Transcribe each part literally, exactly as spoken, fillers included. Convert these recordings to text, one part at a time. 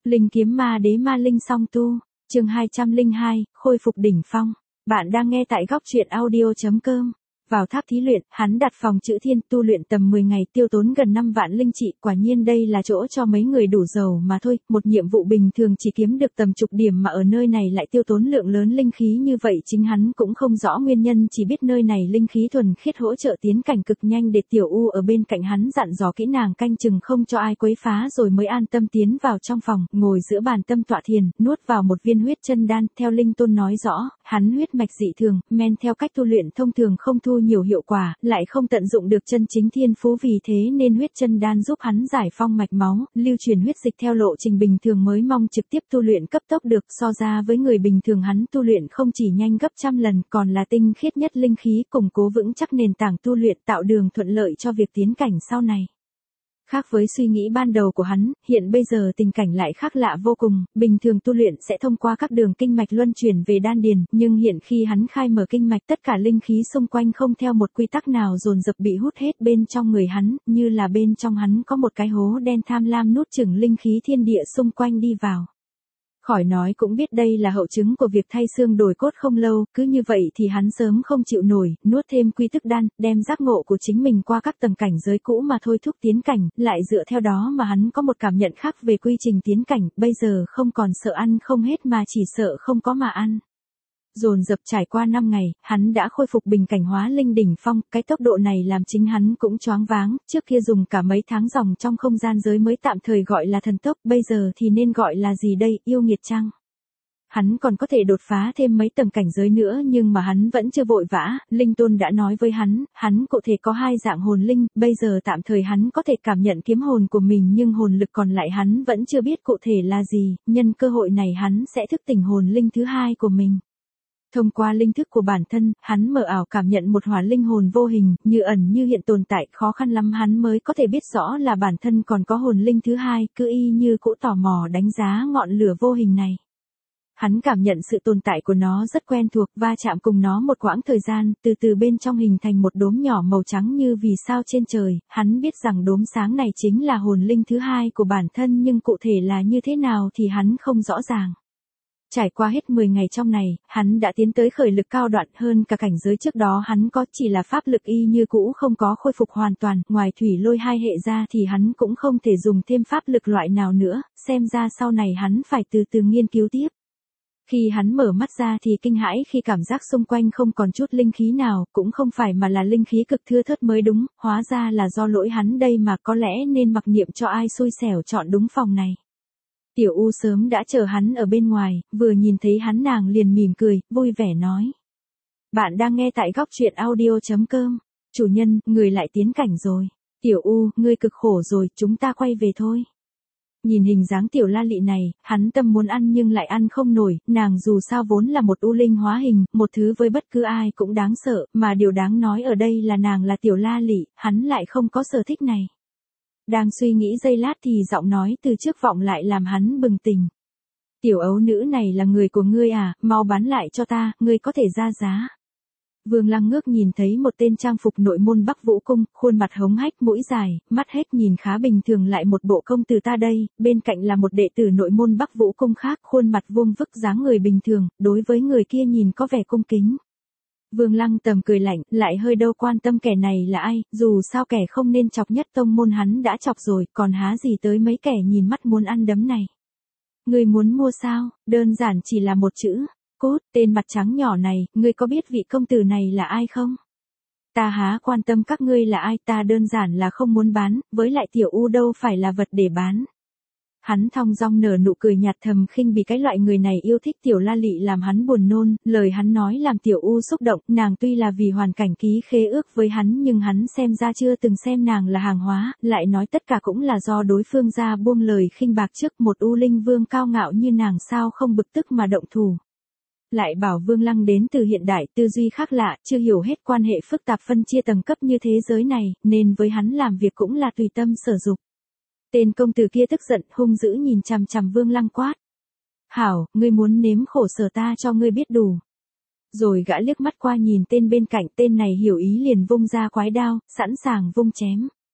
Linh kiếm ma đế ma linh song tu, chương hai trăm lẻ hai, khôi phục đỉnh phong. Bạn đang nghe tại góc truyện audio chấm com. Vào tháp thí luyện, hắn đặt phòng chữ thiên tu luyện tầm mười ngày tiêu tốn gần năm vạn linh trị, quả nhiên đây là chỗ cho mấy người đủ giàu mà thôi, một nhiệm vụ bình thường chỉ kiếm được tầm chục điểm mà ở nơi này lại tiêu tốn lượng lớn linh khí như vậy chính hắn cũng không rõ nguyên nhân, chỉ biết nơi này linh khí thuần khiết hỗ trợ tiến cảnh cực nhanh để Tiểu U ở bên cạnh hắn dặn dò kỹ nàng canh chừng không cho ai quấy phá rồi mới an tâm tiến vào trong phòng, ngồi giữa bàn tâm tọa thiền, nuốt vào một viên huyết chân đan, theo linh tôn nói rõ, hắn huyết mạch dị thường, men theo cách tu luyện thông thường không thu nhiều hiệu quả, lại không tận dụng được chân chính thiên phú vì thế nên huyết chân đan giúp hắn giải phong mạch máu, lưu truyền huyết dịch theo lộ trình bình thường mới mong trực tiếp tu luyện cấp tốc được, so ra với người bình thường hắn tu luyện không chỉ nhanh gấp trăm lần còn là tinh khiết nhất linh khí củng cố vững chắc nền tảng tu luyện tạo đường thuận lợi cho việc tiến cảnh sau này. Khác với suy nghĩ ban đầu của hắn, hiện bây giờ tình cảnh lại khác lạ vô cùng, bình thường tu luyện sẽ thông qua các đường kinh mạch luân chuyển về đan điền, nhưng hiện khi hắn khai mở kinh mạch tất cả linh khí xung quanh không theo một quy tắc nào dồn dập bị hút hết bên trong người hắn, như là bên trong hắn có một cái hố đen tham lam nuốt chửng linh khí thiên địa xung quanh đi vào. Khỏi nói cũng biết đây là hậu chứng của việc thay xương đổi cốt không lâu, cứ như vậy thì hắn sớm không chịu nổi, nuốt thêm quy tức đan, đem giác ngộ của chính mình qua các tầng cảnh giới cũ mà thôi thúc tiến cảnh, lại dựa theo đó mà hắn có một cảm nhận khác về quy trình tiến cảnh, bây giờ không còn sợ ăn không hết mà chỉ sợ không có mà ăn. Dồn dập trải qua năm ngày, hắn đã khôi phục bình cảnh hóa linh đỉnh phong, cái tốc độ này làm chính hắn cũng choáng váng, trước kia dùng cả mấy tháng dòng trong không gian giới mới tạm thời gọi là thần tốc, bây giờ thì nên gọi là gì đây, yêu nghiệt chăng? Hắn còn có thể đột phá thêm mấy tầng cảnh giới nữa nhưng mà hắn vẫn chưa vội vã, linh tôn đã nói với hắn, hắn cụ thể có hai dạng hồn linh, bây giờ tạm thời hắn có thể cảm nhận kiếm hồn của mình nhưng hồn lực còn lại hắn vẫn chưa biết cụ thể là gì, nhân cơ hội này hắn sẽ thức tỉnh hồn linh thứ hai của mình. Thông qua linh thức của bản thân, hắn mở ảo cảm nhận một hỏa linh hồn vô hình, như ẩn như hiện tồn tại, khó khăn lắm hắn mới có thể biết rõ là bản thân còn có hồn linh thứ hai, cứ y như cũ tò mò đánh giá ngọn lửa vô hình này. Hắn cảm nhận sự tồn tại của nó rất quen thuộc, va chạm cùng nó một quãng thời gian, từ từ bên trong hình thành một đốm nhỏ màu trắng như vì sao trên trời, hắn biết rằng đốm sáng này chính là hồn linh thứ hai của bản thân nhưng cụ thể là như thế nào thì hắn không rõ ràng. Trải qua hết mười ngày trong này, hắn đã tiến tới khởi lực cao đoạn hơn cả cảnh giới trước đó hắn có chỉ là pháp lực y như cũ không có khôi phục hoàn toàn, ngoài thủy lôi hai hệ ra thì hắn cũng không thể dùng thêm pháp lực loại nào nữa, xem ra sau này hắn phải từ từ nghiên cứu tiếp. Khi hắn mở mắt ra thì kinh hãi khi cảm giác xung quanh không còn chút linh khí nào, cũng không phải mà là linh khí cực thưa thớt mới đúng, hóa ra là do lỗi hắn đây mà có lẽ nên mặc niệm cho ai xui xẻo chọn đúng phòng này. Tiểu U sớm đã chờ hắn ở bên ngoài, vừa nhìn thấy hắn nàng liền mỉm cười, vui vẻ nói. Bạn đang nghe tại góc truyện audio chấm com. Chủ nhân, người lại tiến cảnh rồi. Tiểu U, ngươi cực khổ rồi, chúng ta quay về thôi. Nhìn hình dáng tiểu la lị này, hắn tâm muốn ăn nhưng lại ăn không nổi, nàng dù sao vốn là một u linh hóa hình, một thứ với bất cứ ai cũng đáng sợ, mà điều đáng nói ở đây là nàng là tiểu la lị, hắn lại không có sở thích này. Đang suy nghĩ giây lát thì giọng nói từ trước vọng lại làm hắn bừng tỉnh. Tiểu ấu nữ này là người của ngươi à, mau bán lại cho ta, ngươi có thể ra giá. Vương Lăng ngước nhìn thấy một tên trang phục nội môn Bắc Vũ Cung, khuôn mặt hống hách mũi dài, mắt hết nhìn khá bình thường lại một bộ công tử ta đây, bên cạnh là một đệ tử nội môn Bắc Vũ Cung khác, khuôn mặt vuông vức dáng người bình thường, đối với người kia nhìn có vẻ cung kính. Vương Lăng tầm cười lạnh, lại hơi đâu quan tâm kẻ này là ai, dù sao kẻ không nên chọc nhất tông môn hắn đã chọc rồi, còn há gì tới mấy kẻ nhìn mắt muốn ăn đấm này. Ngươi muốn mua sao, đơn giản chỉ là một chữ, cốt, tên mặt trắng nhỏ này, ngươi có biết vị công tử này là ai không? Ta há quan tâm các ngươi là ai, ta đơn giản là không muốn bán, với lại Tiểu U đâu phải là vật để bán. Hắn thong dong nở nụ cười nhạt thầm khinh bị cái loại người này yêu thích tiểu la lị làm hắn buồn nôn, lời hắn nói làm Tiểu U xúc động, nàng tuy là vì hoàn cảnh ký khế ước với hắn nhưng hắn xem ra chưa từng xem nàng là hàng hóa, lại nói tất cả cũng là do đối phương ra buông lời khinh bạc trước một u linh vương cao ngạo như nàng sao không bực tức mà động thủ. Lại bảo Vương Lăng đến từ hiện đại, tư duy khác lạ, chưa hiểu hết quan hệ phức tạp phân chia tầng cấp như thế giới này, nên với hắn làm việc cũng là tùy tâm sở dục. Tên công tử kia tức giận, hung dữ nhìn chằm chằm Vương Lăng quát. Hảo, ngươi muốn nếm khổ sở ta cho ngươi biết đủ. Rồi gã liếc mắt qua nhìn tên bên cạnh, tên này hiểu ý liền vung ra quái đao, sẵn sàng vung chém.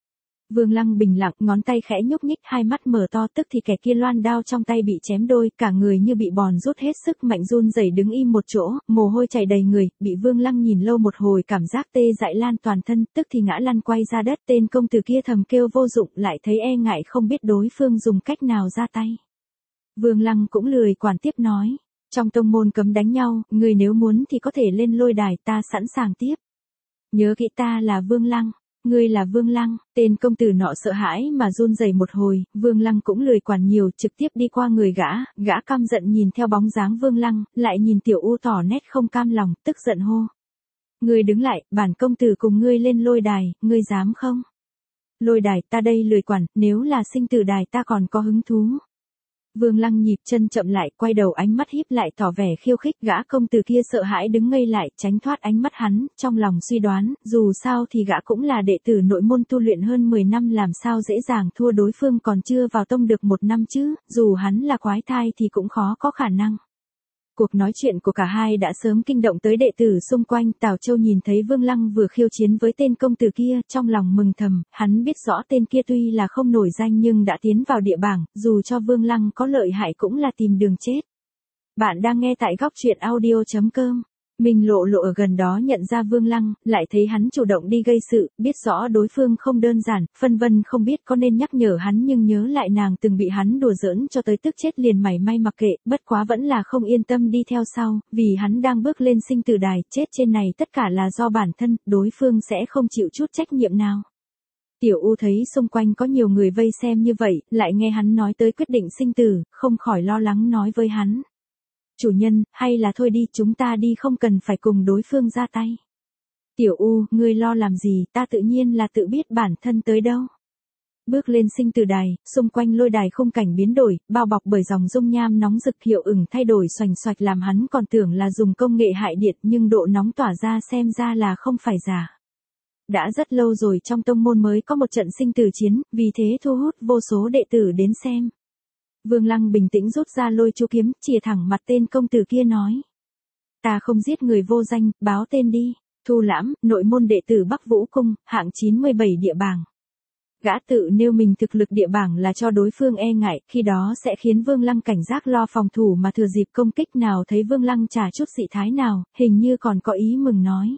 Vương Lăng bình lặng, ngón tay khẽ nhúc nhích, hai mắt mở to, tức thì kẻ kia loan đao trong tay bị chém đôi, cả người như bị bòn rút hết sức mạnh run rẩy đứng im một chỗ, mồ hôi chảy đầy người, bị Vương Lăng nhìn lâu một hồi cảm giác tê dại lan toàn thân, tức thì ngã lăn quay ra đất, tên công tử kia thầm kêu vô dụng, lại thấy e ngại không biết đối phương dùng cách nào ra tay. Vương Lăng cũng lười quản tiếp nói, trong tông môn cấm đánh nhau, người nếu muốn thì có thể lên lôi đài, ta sẵn sàng tiếp. Nhớ kỹ ta là Vương Lăng. Ngươi là Vương Lăng, tên công tử nọ sợ hãi mà run rẩy một hồi, Vương Lăng cũng lười quản nhiều, trực tiếp đi qua người gã, gã căm giận nhìn theo bóng dáng Vương Lăng, lại nhìn Tiểu U tỏ nét không cam lòng, tức giận hô. Ngươi đứng lại, bản công tử cùng ngươi lên lôi đài, ngươi dám không? Lôi đài, ta đây lười quản, nếu là sinh tử đài ta còn có hứng thú. Vương Lăng nhịp chân chậm lại, quay đầu ánh mắt híp lại tỏ vẻ khiêu khích, gã công tử kia sợ hãi đứng ngây lại, tránh thoát ánh mắt hắn, trong lòng suy đoán, dù sao thì gã cũng là đệ tử nội môn tu luyện hơn mười năm, làm sao dễ dàng thua đối phương, còn chưa vào tông được một năm chứ, dù hắn là quái thai thì cũng khó có khả năng. Cuộc nói chuyện của cả hai đã sớm kinh động tới đệ tử xung quanh, Tào Châu nhìn thấy Vương Lăng vừa khiêu chiến với tên công tử kia, trong lòng mừng thầm, hắn biết rõ tên kia tuy là không nổi danh nhưng đã tiến vào địa bảng, dù cho Vương Lăng có lợi hại cũng là tìm đường chết. Bạn đang nghe tại góc truyện audio chấm com. Mình Lộ Lộ ở gần đó nhận ra Vương Lăng, lại thấy hắn chủ động đi gây sự, biết rõ đối phương không đơn giản, phân vân không biết có nên nhắc nhở hắn nhưng nhớ lại nàng từng bị hắn đùa giỡn cho tới tức chết liền mảy may mặc kệ, bất quá vẫn là không yên tâm đi theo sau, vì hắn đang bước lên sinh tử đài, chết trên này tất cả là do bản thân, đối phương sẽ không chịu chút trách nhiệm nào. Tiểu U thấy xung quanh có nhiều người vây xem như vậy, lại nghe hắn nói tới quyết định sinh tử, không khỏi lo lắng nói với hắn. Chủ nhân, hay là thôi đi, chúng ta đi không cần phải cùng đối phương ra tay. Tiểu U, ngươi lo làm gì, ta tự nhiên là tự biết bản thân tới đâu. Bước lên sinh tử đài, xung quanh lôi đài khung cảnh biến đổi, bao bọc bởi dòng dung nham nóng rực, hiệu ứng thay đổi xoành xoạch làm hắn còn tưởng là dùng công nghệ hại điện, nhưng độ nóng tỏa ra xem ra là không phải giả. Đã rất lâu rồi trong tông môn mới có một trận sinh tử chiến, vì thế thu hút vô số đệ tử đến xem. Vương Lăng bình tĩnh rút ra lôi chu kiếm, chìa thẳng mặt tên công tử kia nói. Ta không giết người vô danh, báo tên đi. Thu Lãm, nội môn đệ tử Bắc Vũ Cung, hạng chín mươi bảy địa bảng. Gã tự nêu mình thực lực địa bảng là cho đối phương e ngại, khi đó sẽ khiến Vương Lăng cảnh giác lo phòng thủ mà thừa dịp công kích, nào thấy Vương Lăng trả chút dị thái nào, hình như còn có ý mừng nói.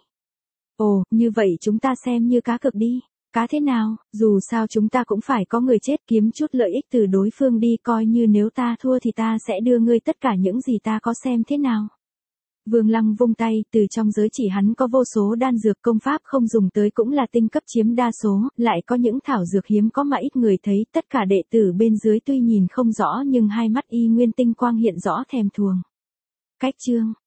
Ồ, như vậy chúng ta xem như cá cược đi. Cá thế nào, dù sao chúng ta cũng phải có người chết, kiếm chút lợi ích từ đối phương đi, coi như nếu ta thua thì ta sẽ đưa ngươi tất cả những gì ta có, xem thế nào. Vương Lăng vung tay, từ trong giới chỉ hắn có vô số đan dược, công pháp không dùng tới cũng là tinh cấp chiếm đa số, lại có những thảo dược hiếm có mà ít người thấy, tất cả đệ tử bên dưới tuy nhìn không rõ nhưng hai mắt y nguyên tinh quang hiện rõ thèm thuồng. Cách chương